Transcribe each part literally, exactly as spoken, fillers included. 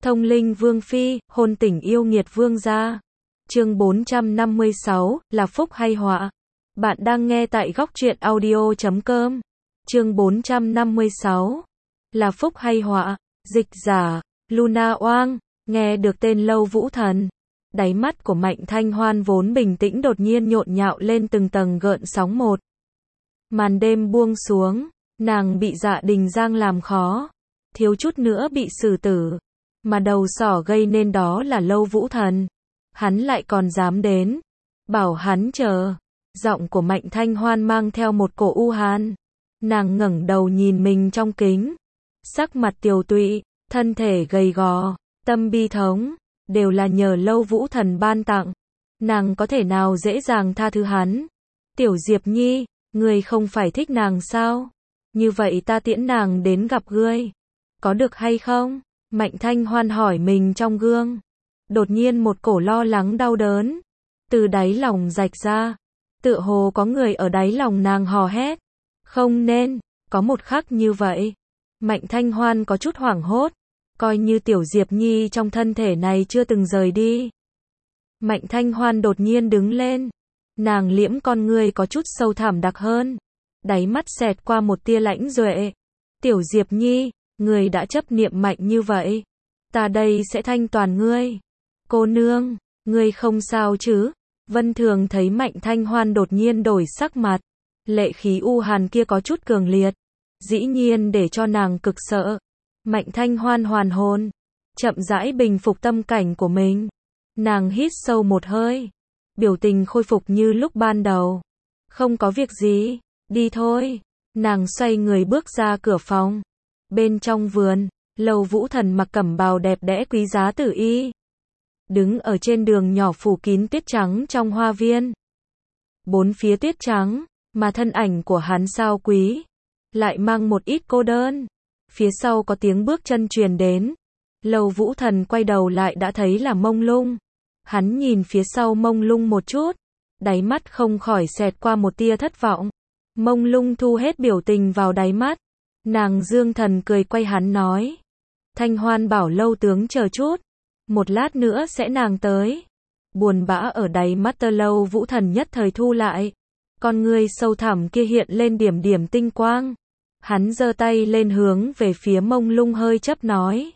Thông linh vương phi, hôn tình yêu nghiệt vương gia. Chương bốn trăm năm mươi sáu, là phúc hay họa? Bạn đang nghe tại góc truyện audio chấm com. Chương bốn trăm năm mươi sáu, là phúc hay họa? Dịch giả, Luna Oang, nghe được tên Lâu Vũ Thần. Đáy mắt của Mạnh Thanh Hoan vốn bình tĩnh đột nhiên nhộn nhạo lên từng tầng gợn sóng một. Màn đêm buông xuống, nàng bị Dạ Đình Giang làm khó, thiếu chút nữa bị xử tử. Mà đầu sỏ gây nên đó là Lâu Vũ Thần. Hắn lại còn dám đến. Bảo hắn chờ. Giọng của Mạnh Thanh Hoan mang theo một cổ u hàn. Nàng ngẩng đầu nhìn mình trong kính. Sắc mặt tiều tụy, thân thể gầy gò, tâm bi thống, đều là nhờ Lâu Vũ Thần ban tặng. Nàng có thể nào dễ dàng tha thứ hắn? Tiểu Diệp Nhi, ngươi không phải thích nàng sao? Như vậy ta tiễn nàng đến gặp ngươi. Có được hay không? Mạnh Thanh Hoan hỏi mình trong gương. Đột nhiên một cổ lo lắng đau đớn từ đáy lòng rạch ra. Tựa hồ có người ở đáy lòng nàng hò hét. Không nên, có một khắc như vậy. Mạnh Thanh Hoan có chút hoảng hốt. Coi như Tiểu Diệp Nhi trong thân thể này chưa từng rời đi. Mạnh Thanh Hoan đột nhiên đứng lên. Nàng liễm con ngươi có chút sâu thẳm đặc hơn. Đáy mắt xẹt qua một tia lãnh duệ. Tiểu Diệp Nhi, người đã chấp niệm mạnh như vậy. Ta đây sẽ thanh toàn ngươi. Cô nương, ngươi không sao chứ? Vân Thường thấy Mạnh Thanh Hoan đột nhiên đổi sắc mặt. Lệ khí u hàn kia có chút cường liệt. Dĩ nhiên để cho nàng cực sợ. Mạnh Thanh Hoan hoàn hồn. Chậm rãi bình phục tâm cảnh của mình. Nàng hít sâu một hơi. Biểu tình khôi phục như lúc ban đầu. Không có việc gì, đi thôi. Nàng xoay người bước ra cửa phòng. Bên trong vườn, Lâu Vũ Thần mặc cẩm bào đẹp đẽ quý giá tử y. Đứng ở trên đường nhỏ phủ kín tuyết trắng trong hoa viên. Bốn phía tuyết trắng, mà thân ảnh của hắn sao quý. Lại mang một ít cô đơn. Phía sau có tiếng bước chân truyền đến. Lâu Vũ Thần quay đầu lại đã thấy là Mông Lung. Hắn nhìn phía sau Mông Lung một chút. Đáy mắt không khỏi xẹt qua một tia thất vọng. Mông Lung thu hết biểu tình vào đáy mắt. Nàng dương thần cười quay hắn nói. Thanh Hoan bảo Lâu tướng chờ chút. Một lát nữa sẽ nàng tới. Buồn bã ở đáy mắt tơ Lâu Vũ Thần nhất thời thu lại. Con ngươi sâu thẳm kia hiện lên điểm điểm tinh quang. Hắn giơ tay lên hướng về phía Mông Lung hơi chấp nói.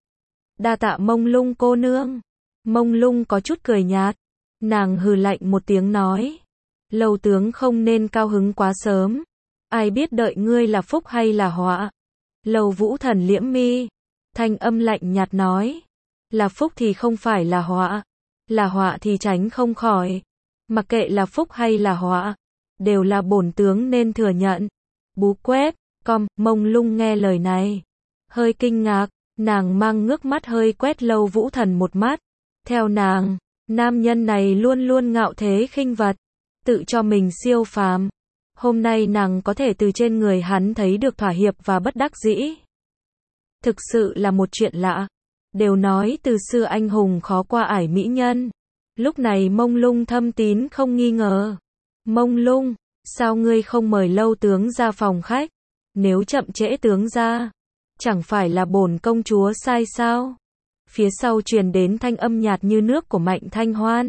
Đa tạ Mông Lung cô nương. Mông Lung có chút cười nhạt. Nàng hừ lạnh một tiếng nói. Lâu tướng không nên cao hứng quá sớm. Ai biết đợi ngươi là phúc hay là họa? Lâu Vũ Thần liễm mi. Thanh âm lạnh nhạt nói. Là phúc thì không phải là họa. Là họa thì tránh không khỏi. Mặc kệ là phúc hay là họa. Đều là bổn tướng nên thừa nhận. Bú quét, com, Mông Lung nghe lời này. Hơi kinh ngạc, nàng mang ngước mắt hơi quét Lâu Vũ Thần một mắt. Theo nàng, nam nhân này luôn luôn ngạo thế khinh vật. Tự cho mình siêu phàm. Hôm nay nàng có thể từ trên người hắn thấy được thỏa hiệp và bất đắc dĩ. Thực sự là một chuyện lạ. Đều nói từ xưa anh hùng khó qua ải mỹ nhân. Lúc này Mông Lung thâm tín không nghi ngờ. Mông Lung, sao ngươi không mời Lâu tướng ra phòng khách? Nếu chậm trễ tướng ra, chẳng phải là bổn công chúa sai sao? Phía sau truyền đến thanh âm nhạt như nước của Mạnh Thanh Hoan.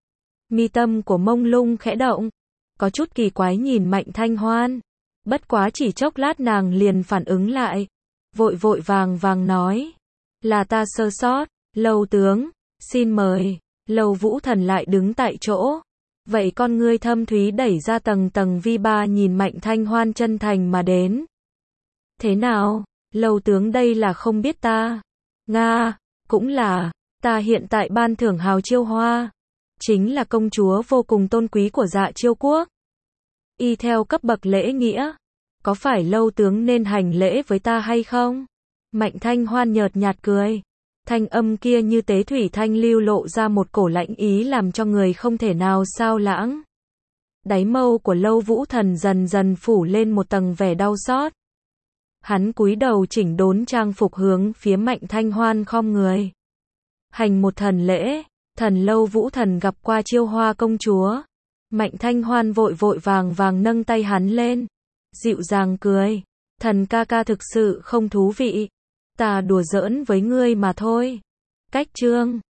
Mi tâm của Mông Lung khẽ động. Có chút kỳ quái nhìn Mạnh Thanh Hoan. Bất quá chỉ chốc lát nàng liền phản ứng lại. Vội vội vàng vàng nói. Là ta sơ sót, Lâu tướng, xin mời. Lâu Vũ Thần lại đứng tại chỗ. Vậy con ngươi thâm thúy đẩy ra tầng tầng vi ba nhìn Mạnh Thanh Hoan chân thành mà đến. Thế nào, Lâu tướng đây là không biết ta? Nga, cũng là, ta hiện tại ban thưởng hào chiêu hoa. Chính là công chúa vô cùng tôn quý của Dạ Chiêu quốc. Y theo cấp bậc lễ nghĩa. Có phải Lâu tướng nên hành lễ với ta hay không? Mạnh Thanh Hoan nhợt nhạt cười. Thanh âm kia như tế thủy thanh lưu lộ ra một cổ lãnh ý làm cho người không thể nào sao lãng. Đáy mâu của Lâu Vũ Thần dần dần phủ lên một tầng vẻ đau xót. Hắn cúi đầu chỉnh đốn trang phục hướng phía Mạnh Thanh Hoan khom người. Hành một thần lễ. Thần Lâu Vũ Thần gặp qua Chiêu Hoa công chúa. Mạnh Thanh Hoan vội vội vàng vàng nâng tay hắn lên. Dịu dàng cười. Thần ca ca thực sự không thú vị. Ta đùa giỡn với ngươi mà thôi. Cách chương